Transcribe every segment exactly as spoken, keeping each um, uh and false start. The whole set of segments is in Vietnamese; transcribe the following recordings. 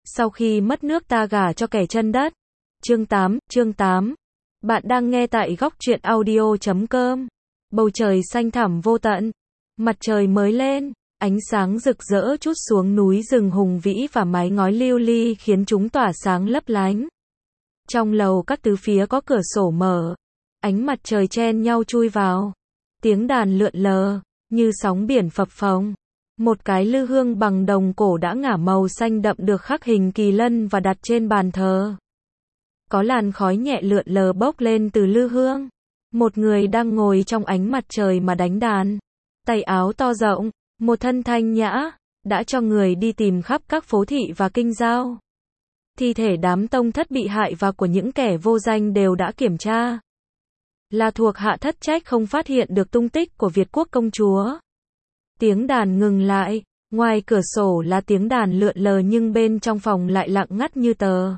Sau khi mất nước ta gả cho kẻ chân đất. Chương tám, chương tám. Bạn đang nghe tại góc truyện audio chấm com. Bầu trời xanh thẳm vô tận. Mặt trời mới lên, ánh sáng rực rỡ trút xuống núi rừng hùng vĩ và mái ngói lưu ly khiến chúng tỏa sáng lấp lánh. Trong lầu các tứ phía có cửa sổ mở, ánh mặt trời chen nhau chui vào. Tiếng đàn lượn lờ, như sóng biển phập phồng. Một cái lư hương bằng đồng cổ đã ngả màu xanh đậm được khắc hình kỳ lân và đặt trên bàn thờ. Có làn khói nhẹ lượn lờ bốc lên từ lư hương. Một người đang ngồi trong ánh mặt trời mà đánh đàn. Tay áo to rộng, một thân thanh nhã, đã cho người đi tìm khắp các phố thị và kinh giao. Thi thể đám tông thất bị hại và của những kẻ vô danh đều đã kiểm tra. Là thuộc hạ thất trách không phát hiện được tung tích của Việt quốc công chúa. Tiếng đàn ngừng lại, ngoài cửa sổ là tiếng đàn lượn lờ nhưng bên trong phòng lại lặng ngắt như tờ.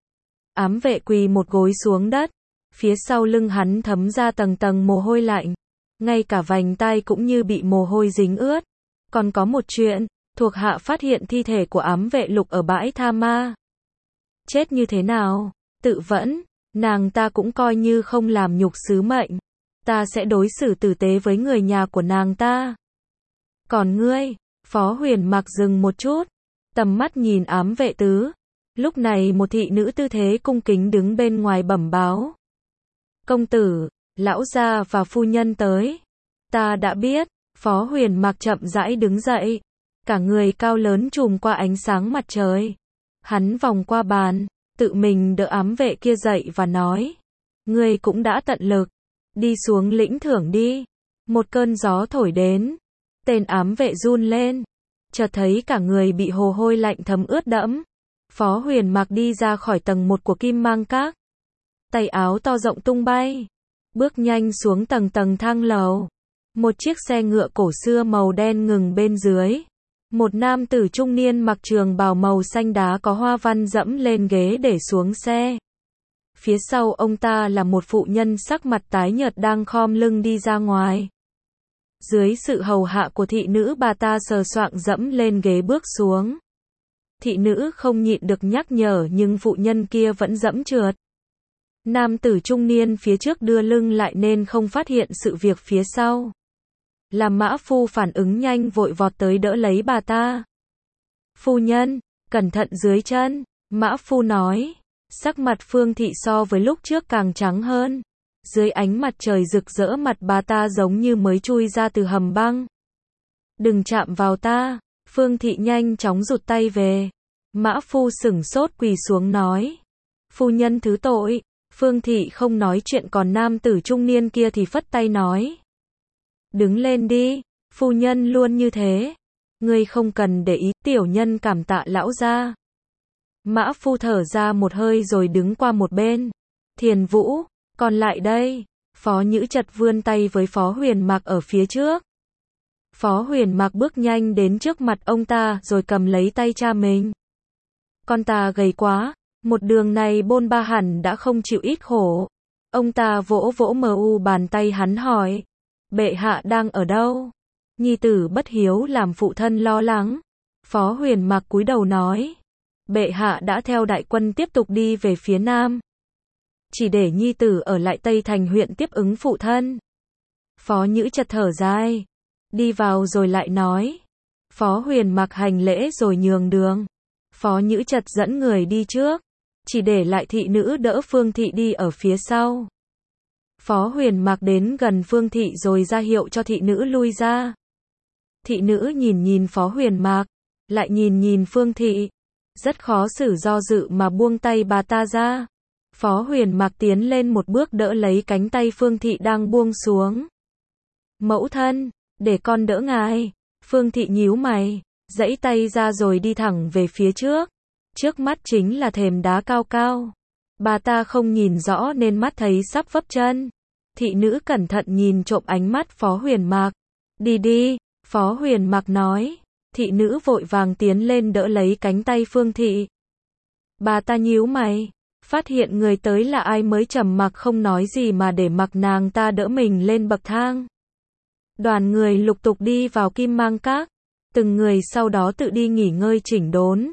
Ám vệ quỳ một gối xuống đất, phía sau lưng hắn thấm ra tầng tầng mồ hôi lạnh, ngay cả vành tai cũng như bị mồ hôi dính ướt. Còn có một chuyện, thuộc hạ phát hiện thi thể của ám vệ Lục ở bãi tha ma. Chết như thế nào? Tự vẫn, nàng ta cũng coi như không làm nhục sứ mệnh. Ta sẽ đối xử tử tế với người nhà của nàng ta. Còn ngươi? Phó Huyền Mặc dừng một chút, tầm mắt nhìn ám vệ tứ. Lúc này một thị nữ tư thế cung kính đứng bên ngoài bẩm báo. Công tử, lão gia và phu nhân tới. Ta đã biết. Phó Huyền Mặc chậm rãi đứng dậy. Cả người cao lớn trùm qua ánh sáng mặt trời. Hắn vòng qua bàn, tự mình đỡ ám vệ kia dậy và nói. Ngươi cũng đã tận lực. Đi xuống lĩnh thưởng đi. Một cơn gió thổi đến. Tên ám vệ run lên. Chợt thấy cả người bị hồ hôi lạnh thấm ướt đẫm. Phó Huyền Mặc đi ra khỏi tầng một của Kim Mang Các. Tay áo to rộng tung bay. Bước nhanh xuống tầng tầng thang lầu. Một chiếc xe ngựa cổ xưa màu đen ngừng bên dưới. Một nam tử trung niên mặc trường bào màu xanh đá có hoa văn dẫm lên ghế để xuống xe. Phía sau ông ta là một phụ nhân sắc mặt tái nhợt đang khom lưng đi ra ngoài. Dưới sự hầu hạ của thị nữ bà ta sờ soạng dẫm lên ghế bước xuống. Thị nữ không nhịn được nhắc nhở nhưng phụ nhân kia vẫn dẫm trượt. Nam tử trung niên phía trước đưa lưng lại nên không phát hiện sự việc phía sau. Làm mã phu phản ứng nhanh vội vọt tới đỡ lấy bà ta. Phu nhân, cẩn thận dưới chân, mã phu nói. Sắc mặt Phương Thị so với lúc trước càng trắng hơn. Dưới ánh mặt trời rực rỡ mặt bà ta giống như mới chui ra từ hầm băng. Đừng chạm vào ta. Phương Thị nhanh chóng rụt tay về. Mã phu sửng sốt quỳ xuống nói. Phu nhân thứ tội. Phương Thị không nói chuyện còn nam tử trung niên kia thì phất tay nói. Đứng lên đi. Phu nhân luôn như thế. Ngươi không cần để ý, tiểu nhân cảm tạ lão gia. Mã phu thở ra một hơi rồi đứng qua một bên. Thiền Vũ, còn lại đây. Phó Nhữ Chật vươn tay với Phó Huyền Mặc ở phía trước. Phó Huyền Mặc bước nhanh đến trước mặt ông ta rồi cầm lấy tay cha mình. Con ta gầy quá, một đường này bôn ba hẳn đã không chịu ít khổ. Ông ta vỗ vỗ mờ u bàn tay hắn hỏi. Bệ hạ đang ở đâu? Nhi tử bất hiếu làm phụ thân lo lắng. Phó Huyền Mặc cúi đầu nói. Bệ hạ đã theo đại quân tiếp tục đi về phía nam. Chỉ để nhi tử ở lại Tây Thành huyện tiếp ứng phụ thân. Phó Nhữ Chật thở dài. Đi vào rồi lại nói. Phó Huyền Mặc hành lễ rồi nhường đường. Phó Nhữ Chật dẫn người đi trước. Chỉ để lại thị nữ đỡ Phương Thị đi ở phía sau. Phó Huyền Mặc đến gần Phương Thị rồi ra hiệu cho thị nữ lui ra. Thị nữ nhìn nhìn Phó Huyền Mặc, lại nhìn nhìn Phương Thị. Rất khó xử do dự mà buông tay bà ta ra. Phó Huyền Mặc tiến lên một bước đỡ lấy cánh tay Phương Thị đang buông xuống. Mẫu thân, để con đỡ ngài. Phương Thị nhíu mày, giãy tay ra rồi đi thẳng về phía trước. Trước mắt chính là thềm đá cao cao. Bà ta không nhìn rõ nên mắt thấy sắp vấp chân. Thị nữ cẩn thận nhìn trộm ánh mắt Phó Huyền Mặc. Đi đi, Phó Huyền Mặc nói. Thị nữ vội vàng tiến lên đỡ lấy cánh tay Phương Thị. Bà ta nhíu mày, phát hiện người tới là ai mới trầm mặc không nói gì mà để mặc nàng ta đỡ mình lên bậc thang. Đoàn người lục tục đi vào Kim Mang Các, từng người sau đó tự đi nghỉ ngơi chỉnh đốn.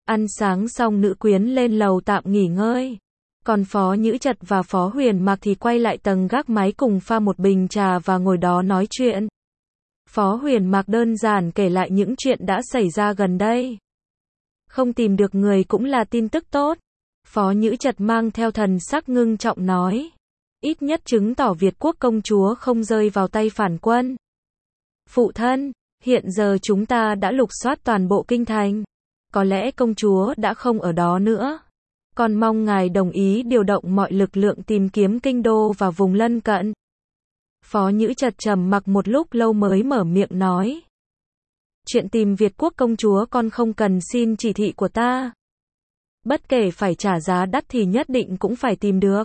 Ăn sáng xong nữ quyến lên lầu tạm nghỉ ngơi. Còn Phó Nhữ Trật và Phó Huyền Mạc thì quay lại tầng gác máy cùng pha một bình trà và ngồi đó nói chuyện. Phó Huyền Mạc đơn giản kể lại những chuyện đã xảy ra gần đây. Không tìm được người cũng là tin tức tốt. Phó Nhữ Trật mang theo thần sắc ngưng trọng nói. Ít nhất chứng tỏ Việt quốc công chúa không rơi vào tay phản quân. Phụ thân, hiện giờ chúng ta đã lục soát toàn bộ kinh thành. Có lẽ công chúa đã không ở đó nữa. Con mong ngài đồng ý điều động mọi lực lượng tìm kiếm kinh đô và vùng lân cận. Phó Nhữ Trật trầm mặc một lúc lâu mới mở miệng nói. Chuyện tìm Việt quốc công chúa con không cần xin chỉ thị của ta. Bất kể phải trả giá đắt thì nhất định cũng phải tìm được.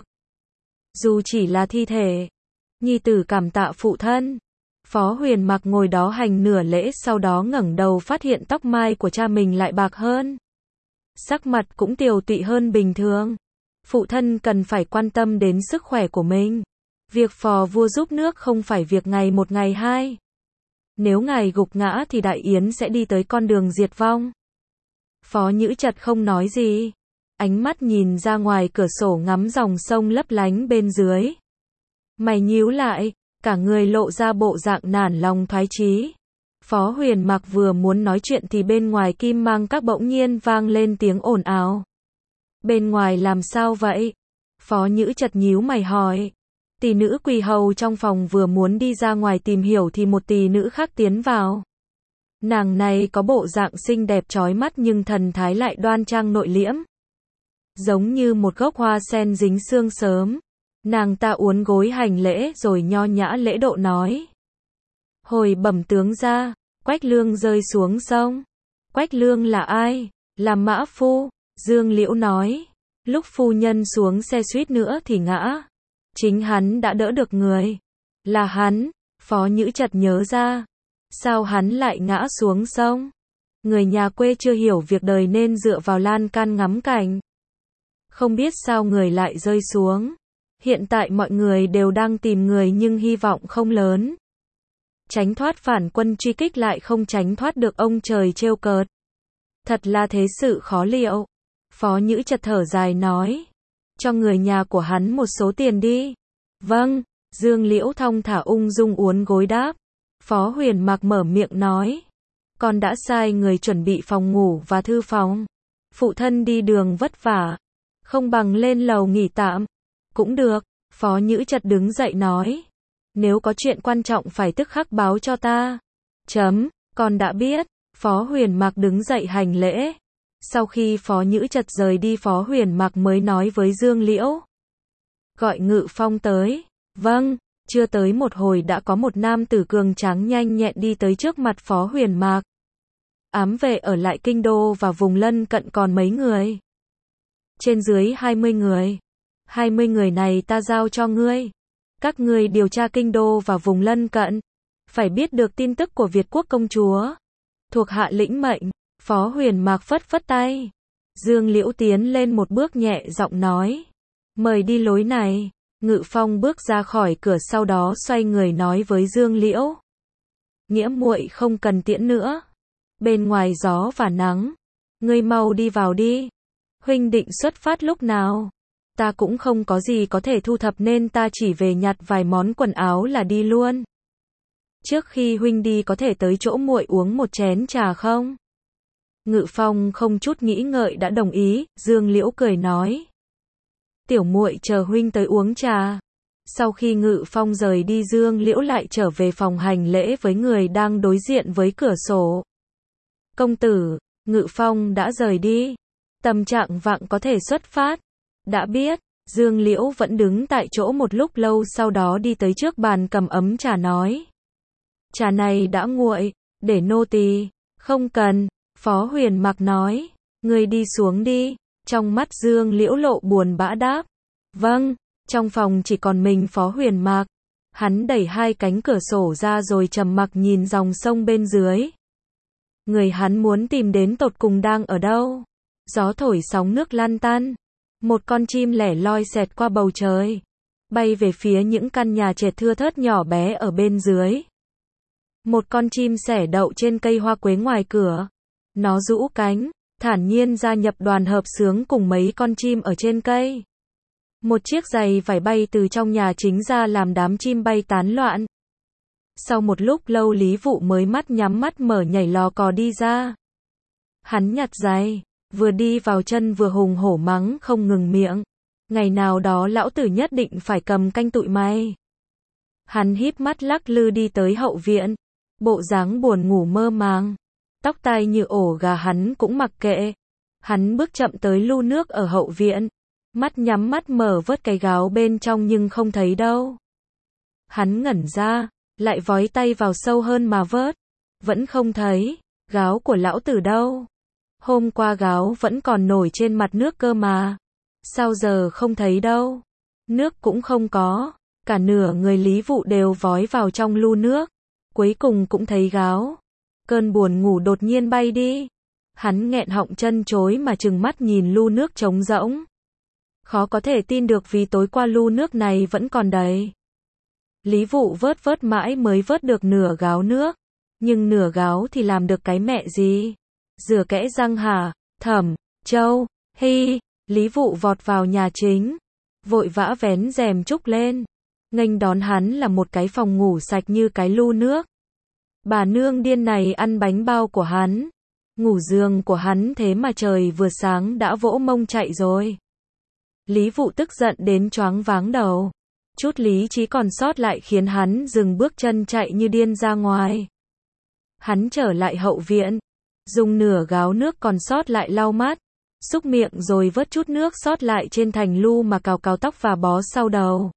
Dù chỉ là thi thể. Nhi tử cảm tạ phụ thân. Phó Huyền Mạc ngồi đó hành nửa lễ, sau đó ngẩng đầu phát hiện tóc mai của cha mình lại bạc hơn. Sắc mặt cũng tiều tụy hơn bình thường. Phụ thân cần phải quan tâm đến sức khỏe của mình. Việc phò vua giúp nước không phải việc ngày một ngày hai. Nếu ngài gục ngã thì Đại Yến sẽ đi tới con đường diệt vong. Phó Nhữ Trật không nói gì. Ánh mắt nhìn ra ngoài cửa sổ ngắm dòng sông lấp lánh bên dưới. Mày nhíu lại, cả người lộ ra bộ dạng nản lòng thoái chí. Phó Huyền Mạc vừa muốn nói chuyện thì bên ngoài kim mang các bỗng nhiên vang lên tiếng ồn ào. Bên ngoài làm sao vậy? Phó Nhữ Trật nhíu mày hỏi. Tỷ nữ quỳ hầu trong phòng vừa muốn đi ra ngoài tìm hiểu thì một tỷ nữ khác tiến vào. Nàng này có bộ dạng xinh đẹp chói mắt nhưng thần thái lại đoan trang nội liễm. Giống như một gốc hoa sen dính sương sớm. Nàng ta uốn gối hành lễ rồi nho nhã lễ độ nói. Hồi bẩm tướng gia, Quách Lương rơi xuống sông. Quách Lương là ai? Là mã phu. Dương Liễu nói. Lúc phu nhân xuống xe suýt nữa thì ngã. Chính hắn đã đỡ được người. Là hắn. Phó Nhữ Trật nhớ ra. Sao hắn lại ngã xuống sông? Người nhà quê chưa hiểu việc đời nên dựa vào lan can ngắm cảnh. Không biết sao người lại rơi xuống. Hiện tại mọi người đều đang tìm người nhưng hy vọng không lớn. Tránh thoát phản quân truy kích lại không tránh thoát được ông trời trêu cợt. Thật là thế sự khó liệu. Phó Nhữ Trật thở dài nói. Cho người nhà của hắn một số tiền đi. Vâng, Dương Liễu thong thả ung dung uốn gối đáp. Phó Huyền Mạc mở miệng nói. Con đã sai người chuẩn bị phòng ngủ và thư phòng. Phụ thân đi đường vất vả. Không bằng lên lầu nghỉ tạm. Cũng được. Phó Nhữ Trật đứng dậy nói. Nếu có chuyện quan trọng phải tức khắc báo cho ta. Chấm, con đã biết. Phó Huyền Mạc đứng dậy hành lễ. Sau khi Phó Nhữ Trật rời đi, Phó Huyền Mạc mới nói với Dương Liễu. Gọi Ngự Phong tới. Vâng, chưa tới một hồi đã có một nam tử cường tráng nhanh nhẹn đi tới trước mặt Phó Huyền Mạc. Ám vệ ở lại kinh đô và vùng lân cận còn mấy người? Trên dưới hai mươi người. hai mươi người này ta giao cho ngươi. Các ngươi điều tra kinh đô và vùng lân cận. Phải biết được tin tức của Việt quốc công chúa. Thuộc hạ lĩnh mệnh. Phó Huyền Mạc phất phất tay. Dương Liễu tiến lên một bước nhẹ giọng nói. Mời đi lối này. Ngự Phong bước ra khỏi cửa sau đó xoay người nói với Dương Liễu. Nghĩa muội không cần tiễn nữa. Bên ngoài gió và nắng. Ngươi mau đi vào đi. Huynh định xuất phát lúc nào? Ta cũng không có gì có thể thu thập nên ta chỉ về nhặt vài món quần áo là đi luôn. Trước khi huynh đi có thể tới chỗ muội uống một chén trà không? Ngự Phong không chút nghĩ ngợi đã đồng ý. Dương Liễu cười nói. Tiểu muội chờ huynh tới uống trà. Sau khi Ngự Phong rời đi, Dương Liễu lại trở về phòng hành lễ với người đang đối diện với cửa sổ. Công tử, Ngự Phong đã rời đi. Tầm trạng vạng có thể xuất phát. Đã biết. Dương Liễu vẫn đứng tại chỗ một lúc lâu, sau đó đi tới trước bàn cầm ấm trà nói. Trà này đã nguội, để nô tỳ. Không cần. Phó Huyền Mạc nói. Ngươi đi xuống đi. Trong mắt Dương Liễu lộ buồn bã đáp. Vâng. Trong phòng chỉ còn mình Phó Huyền Mạc. Hắn đẩy hai cánh cửa sổ ra rồi trầm mặc nhìn dòng sông bên dưới. Người hắn muốn tìm đến tột cùng đang ở đâu? Gió thổi sóng nước lăn tăn. Một con chim lẻ loi xẹt qua bầu trời. Bay về phía những căn nhà trệt thưa thớt nhỏ bé ở bên dưới. Một con chim sẻ đậu trên cây hoa quế ngoài cửa. Nó rũ cánh. thản nhiên gia nhập đoàn hợp xướng cùng mấy con chim ở trên cây. Một chiếc giày vải bay từ trong nhà chính ra làm đám chim bay tán loạn. Sau một lúc lâu Lý Vụ mới mắt nhắm mắt mở nhảy lò cò đi ra. Hắn nhặt giày, vừa đi vào chân vừa hùng hổ mắng không ngừng miệng. Ngày nào đó lão tử nhất định phải cầm canh tụi mày. Hắn híp mắt lắc lư đi tới hậu viện. Bộ dáng buồn ngủ mơ màng. Tóc tai như ổ gà hắn cũng mặc kệ. Hắn bước chậm tới lu nước ở hậu viện. Mắt nhắm mắt mở vớt cái gáo bên trong nhưng không thấy đâu. Hắn ngẩn ra, lại vói tay vào sâu hơn mà vớt. Vẫn không thấy, gáo của lão tử đâu. Hôm qua gáo vẫn còn nổi trên mặt nước cơ mà. Sao giờ không thấy đâu. Nước cũng không có. Cả nửa người Lý Vụ đều vói vào trong lu nước. Cuối cùng cũng thấy gáo. Cơn buồn ngủ đột nhiên bay đi. Hắn nghẹn họng chân chối mà trừng mắt nhìn lu nước trống rỗng. Khó có thể tin được vì tối qua lu nước này vẫn còn đầy. Lý Vụ vớt vớt mãi mới vớt được nửa gáo nước. Nhưng nửa gáo thì làm được cái mẹ gì? Rửa kẽ răng hả? Thẩm Châu Hy. Lý Vụ vọt vào nhà chính. Vội vã vén rèm trúc lên. Nghênh đón hắn là một cái phòng ngủ sạch như cái lu nước. Bà nương điên này ăn bánh bao của hắn. Ngủ giường của hắn thế mà trời vừa sáng đã vỗ mông chạy rồi. Lý Vụ tức giận đến choáng váng đầu. Chút lý trí còn sót lại khiến hắn dừng bước chân chạy như điên ra ngoài. Hắn trở lại hậu viện. Dùng nửa gáo nước còn sót lại lau mắt. Xúc miệng rồi vớt chút nước sót lại trên thành lu mà cào cào tóc và bó sau đầu.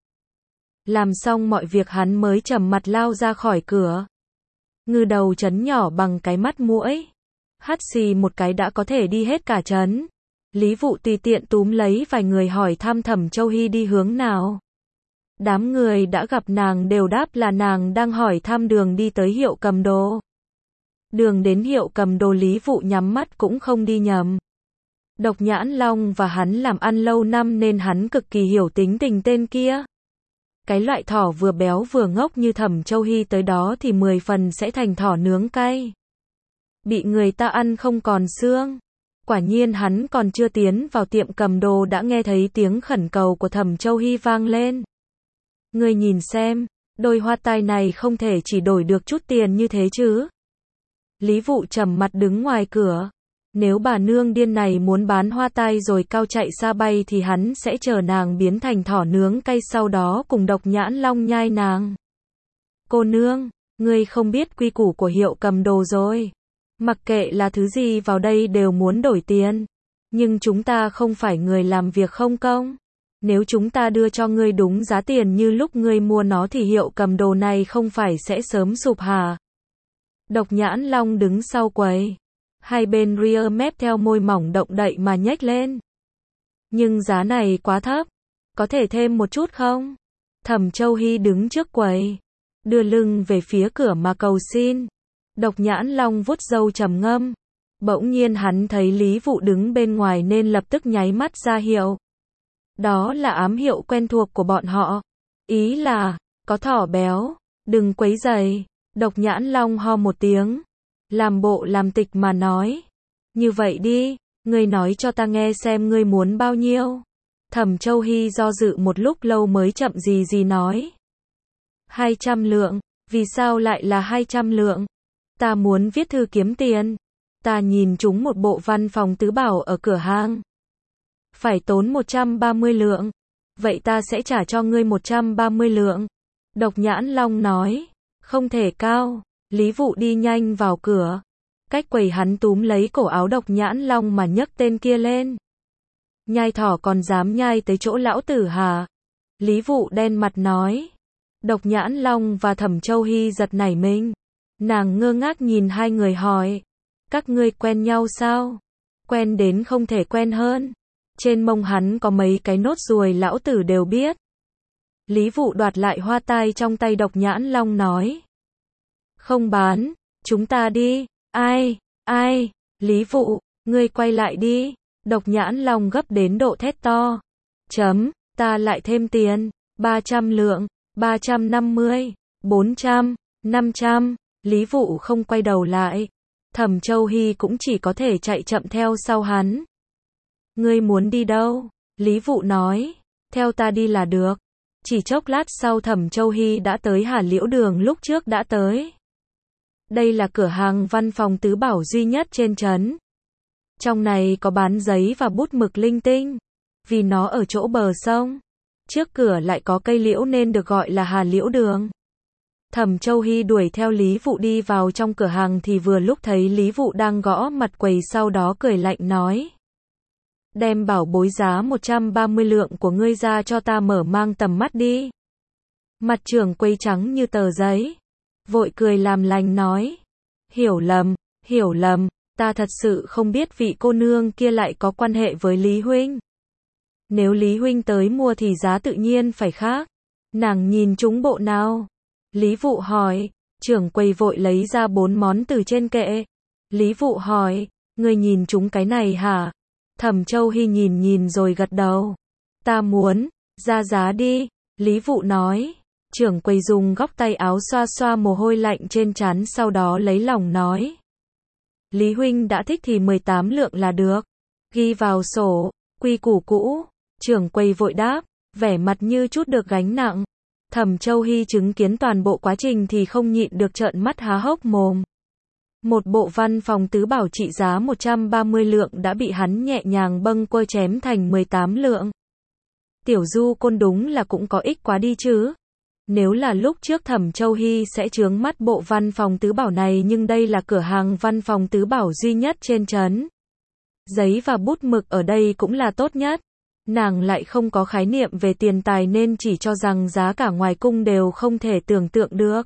Làm xong mọi việc hắn mới trầm mặt lao ra khỏi cửa. Ngư đầu trấn nhỏ bằng cái mắt muỗi. Hắt xì một cái đã có thể đi hết cả trấn. Lý Vụ tùy tiện túm lấy vài người hỏi thăm Thẩm Châu Hy đi hướng nào. Đám người đã gặp nàng đều đáp là nàng đang hỏi thăm đường đi tới hiệu cầm đồ. Đường đến hiệu cầm đồ Lý Vụ nhắm mắt cũng không đi nhầm. Độc Nhãn Long và hắn làm ăn lâu năm nên hắn cực kỳ hiểu tính tình tên kia. Cái loại thỏ vừa béo vừa ngốc như Thẩm Châu Hy tới đó thì mười phần sẽ thành thỏ nướng cay. Bị người ta ăn không còn xương. Quả nhiên hắn còn chưa tiến vào tiệm cầm đồ đã nghe thấy tiếng khẩn cầu của Thẩm Châu Hy vang lên. Ngươi nhìn xem, đôi hoa tai này không thể chỉ đổi được chút tiền như thế chứ. Lý Vụ trầm mặt đứng ngoài cửa. Nếu bà nương điên này muốn bán hoa tai rồi cao chạy xa bay thì hắn sẽ chờ nàng biến thành thỏ nướng cay sau đó cùng Độc Nhãn Long nhai nàng. Cô nương, ngươi không biết quy củ của hiệu cầm đồ rồi. Mặc kệ là thứ gì vào đây đều muốn đổi tiền. Nhưng chúng ta không phải người làm việc không công. Nếu chúng ta đưa cho ngươi đúng giá tiền như lúc ngươi mua nó thì hiệu cầm đồ này không phải sẽ sớm sụp hả? Độc Nhãn Long đứng sau quầy. Hai bên rear mép theo môi mỏng động đậy mà nhếch lên. Nhưng giá này quá thấp. Có thể thêm một chút không? Thẩm Châu Hy đứng trước quầy. Đưa lưng về phía cửa mà cầu xin. Độc Nhãn Long vuốt râu trầm ngâm. Bỗng nhiên hắn thấy Lý Vụ đứng bên ngoài nên lập tức nháy mắt ra hiệu. Đó là ám hiệu quen thuộc của bọn họ. Ý là, có thỏ béo, đừng quấy rầy. Độc Nhãn Long ho một tiếng. Làm bộ làm tịch mà nói. Như vậy đi, ngươi nói cho ta nghe xem ngươi muốn bao nhiêu. Thẩm Châu Hy do dự một lúc lâu mới chậm gì gì nói. Hai trăm lượng, vì sao lại là hai trăm lượng? Ta muốn viết thư kiếm tiền. Ta nhìn chúng một bộ văn phòng tứ bảo ở cửa hàng. Phải tốn một trăm ba mươi lượng. Vậy ta sẽ trả cho ngươi một trăm ba mươi lượng. Độc Nhãn Long nói. Không thể cao. Lý Vụ đi nhanh vào cửa. Cách quầy hắn túm lấy cổ áo Độc Nhãn Long mà nhấc tên kia lên. Nhai thỏ còn dám nhai tới chỗ lão tử hả? Lý Vụ đen mặt nói. Độc Nhãn Long và Thẩm Châu Hy giật nảy mình. Nàng ngơ ngác nhìn hai người hỏi. Các ngươi quen nhau sao? Quen đến không thể quen hơn. Trên mông hắn có mấy cái nốt ruồi lão tử đều biết. Lý Vụ đoạt lại hoa tai trong tay Độc Nhãn Long nói. Không bán, chúng ta đi. Ai, ai, Lý Vụ, ngươi quay lại đi. Độc Nhãn Long gấp đến độ thét to. Chấm, ta lại thêm tiền. ba trăm lượng, ba trăm năm mươi, bốn trăm, năm trăm. Lý Vụ không quay đầu lại. Thẩm Châu Hy cũng chỉ có thể chạy chậm theo sau hắn. Ngươi muốn đi đâu? Lý Vụ nói. Theo ta đi là được. Chỉ chốc lát sau Thẩm Châu Hy đã tới Hà Liễu Đường lúc trước đã tới. Đây là cửa hàng văn phòng tứ bảo duy nhất trên trấn. Trong này có bán giấy và bút mực linh tinh. Vì nó ở chỗ bờ sông, trước cửa lại có cây liễu nên được gọi là Hà Liễu Đường. Thẩm Châu Hy đuổi theo Lý Vụ đi vào trong cửa hàng thì vừa lúc thấy Lý Vụ đang gõ mặt quầy, sau đó cười lạnh nói. Đem bảo bối giá một trăm ba mươi lượng của ngươi ra cho ta mở mang tầm mắt đi. Mặt trưởng quầy trắng như tờ giấy, vội cười làm lành nói. Hiểu lầm, hiểu lầm, ta thật sự không biết vị cô nương kia lại có quan hệ với Lý Huynh. Nếu Lý Huynh tới mua thì giá tự nhiên phải khác. Nàng nhìn chúng bộ nào? Lý Vụ hỏi. Trưởng quầy vội lấy ra bốn món từ trên kệ. Lý Vụ hỏi, ngươi nhìn chúng cái này hả? Thẩm Châu Hy nhìn nhìn rồi gật đầu. Ta muốn, ra giá đi. Lý Vụ nói. Trưởng quầy dùng góc tay áo xoa xoa mồ hôi lạnh trên trán, sau đó lấy lòng nói. Lý Huynh đã thích thì mười tám lượng là được. Ghi vào sổ, quy củ cũ. Trưởng quầy vội đáp, vẻ mặt như chút được gánh nặng. Thẩm Châu Hy chứng kiến toàn bộ quá trình thì không nhịn được trợn mắt há hốc mồm. Một bộ văn phòng tứ bảo trị giá một trăm ba mươi lượng đã bị hắn nhẹ nhàng bâng quơ chém thành mười tám lượng. Tiểu Du Côn đúng là cũng có ích quá đi chứ. Nếu là lúc trước Thẩm Châu Hy sẽ chướng mắt bộ văn phòng tứ bảo này, nhưng đây là cửa hàng văn phòng tứ bảo duy nhất trên trấn. Giấy và bút mực ở đây cũng là tốt nhất. Nàng lại không có khái niệm về tiền tài nên chỉ cho rằng giá cả ngoài cung đều không thể tưởng tượng được.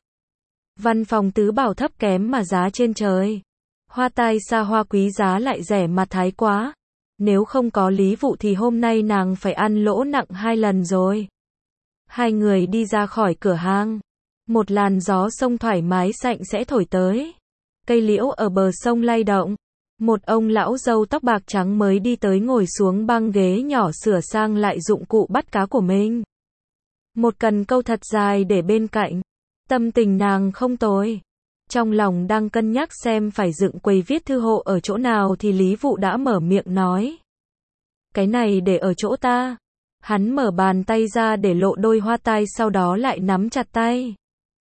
Văn phòng tứ bảo thấp kém mà giá trên trời. Hoa tai xa hoa quý giá lại rẻ mà thái quá. Nếu không có Lý Vụ thì hôm nay nàng phải ăn lỗ nặng hai lần rồi. Hai người đi ra khỏi cửa hàng. Một làn gió sông thoải mái sạnh sẽ thổi tới. Cây liễu ở bờ sông lay động. Một ông lão râu tóc bạc trắng mới đi tới ngồi xuống băng ghế nhỏ sửa sang lại dụng cụ bắt cá của mình. Một cần câu thật dài để bên cạnh. Tâm tình nàng không tồi. Trong lòng đang cân nhắc xem phải dựng quầy viết thư hộ ở chỗ nào thì Lý Vụ đã mở miệng nói. Cái này để ở chỗ ta. Hắn mở bàn tay ra để lộ đôi hoa tai, sau đó lại nắm chặt tay.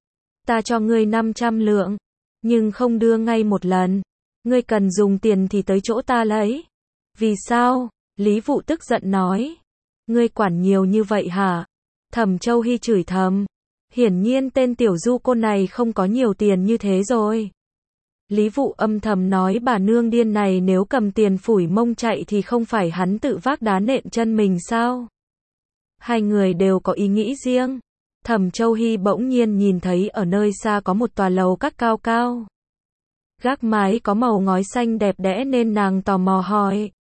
Ta cho ngươi năm trăm lượng, nhưng không đưa ngay một lần. Ngươi cần dùng tiền thì tới chỗ ta lấy. Vì sao? Lý Vụ tức giận nói. Ngươi quản nhiều như vậy hả? Thẩm Châu Hy chửi thầm. Hiển nhiên tên tiểu du côn này không có nhiều tiền như thế rồi. Lý Vụ âm thầm nói, bà nương điên này nếu cầm tiền phủi mông chạy thì không phải hắn tự vác đá nện chân mình sao? Hai người đều có ý nghĩ riêng. Thẩm Châu Hy bỗng nhiên nhìn thấy ở nơi xa có một tòa lầu các cao cao. Gác mái có màu ngói xanh đẹp đẽ nên nàng tò mò hỏi.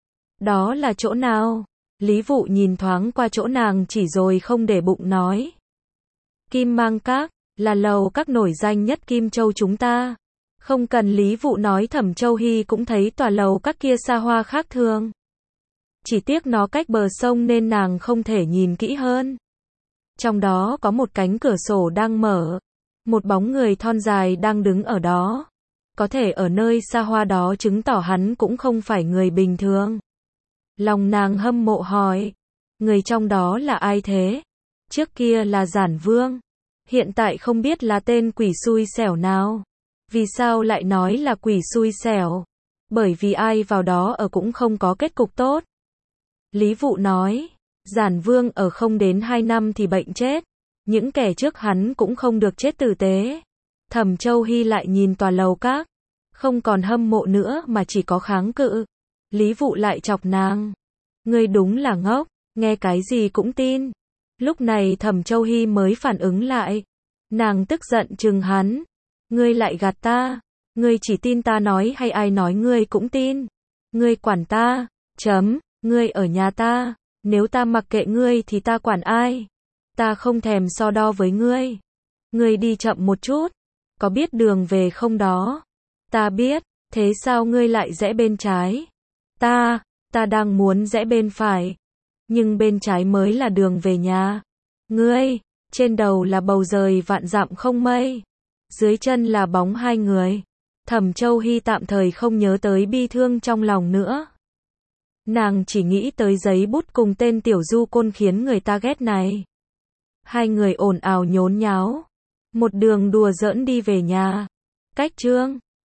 Đó là chỗ nào? Lý Vụ nhìn thoáng qua chỗ nàng chỉ rồi không để bụng nói. Kim Mang Các, là lầu các nổi danh nhất Kim Châu chúng ta. Không cần Lý Vụ nói, Thẩm Châu Hy cũng thấy tòa lầu các kia xa hoa khác thường. Chỉ tiếc nó cách bờ sông nên nàng không thể nhìn kỹ hơn. Trong đó có một cánh cửa sổ đang mở. Một bóng người thon dài đang đứng ở đó. Có thể ở nơi xa hoa đó chứng tỏ hắn cũng không phải người bình thường. Lòng nàng hâm mộ hỏi. Người trong đó là ai thế? Trước kia là Giản Vương. Hiện tại không biết là tên quỷ xui xẻo nào. Vì sao lại nói là quỷ xui xẻo? Bởi vì ai vào đó ở cũng không có kết cục tốt. Lý Vụ nói. Giản Vương ở không đến hai năm thì bệnh chết. Những kẻ trước hắn cũng không được chết tử tế. Thẩm Châu Hy lại nhìn tòa lầu các. Không còn hâm mộ nữa mà chỉ có kháng cự. Lý Vụ lại chọc nàng. Ngươi đúng là ngốc, nghe cái gì cũng tin. Lúc này Thẩm Châu Hy mới phản ứng lại. Nàng tức giận trừng hắn. Ngươi lại gạt ta. Ngươi chỉ tin ta nói hay ai nói ngươi cũng tin. Ngươi quản ta. Chấm. Ngươi ở nhà ta. Nếu ta mặc kệ ngươi thì ta quản ai? Ta không thèm so đo với ngươi. Ngươi đi chậm một chút. Có biết đường về không đó? Ta biết. Thế sao ngươi lại rẽ bên trái? Ta, ta đang muốn rẽ bên phải. Nhưng bên trái mới là đường về nhà. Ngươi, trên đầu là bầu trời vạn dặm không mây. Dưới chân là bóng hai người. Thẩm Châu Hy tạm thời không nhớ tới bi thương trong lòng nữa. Nàng chỉ nghĩ tới giấy bút cùng tên tiểu du côn khiến người ta ghét này. Hai người ồn ào nhốn nháo. Một đường đùa giỡn đi về nhà. Cách chương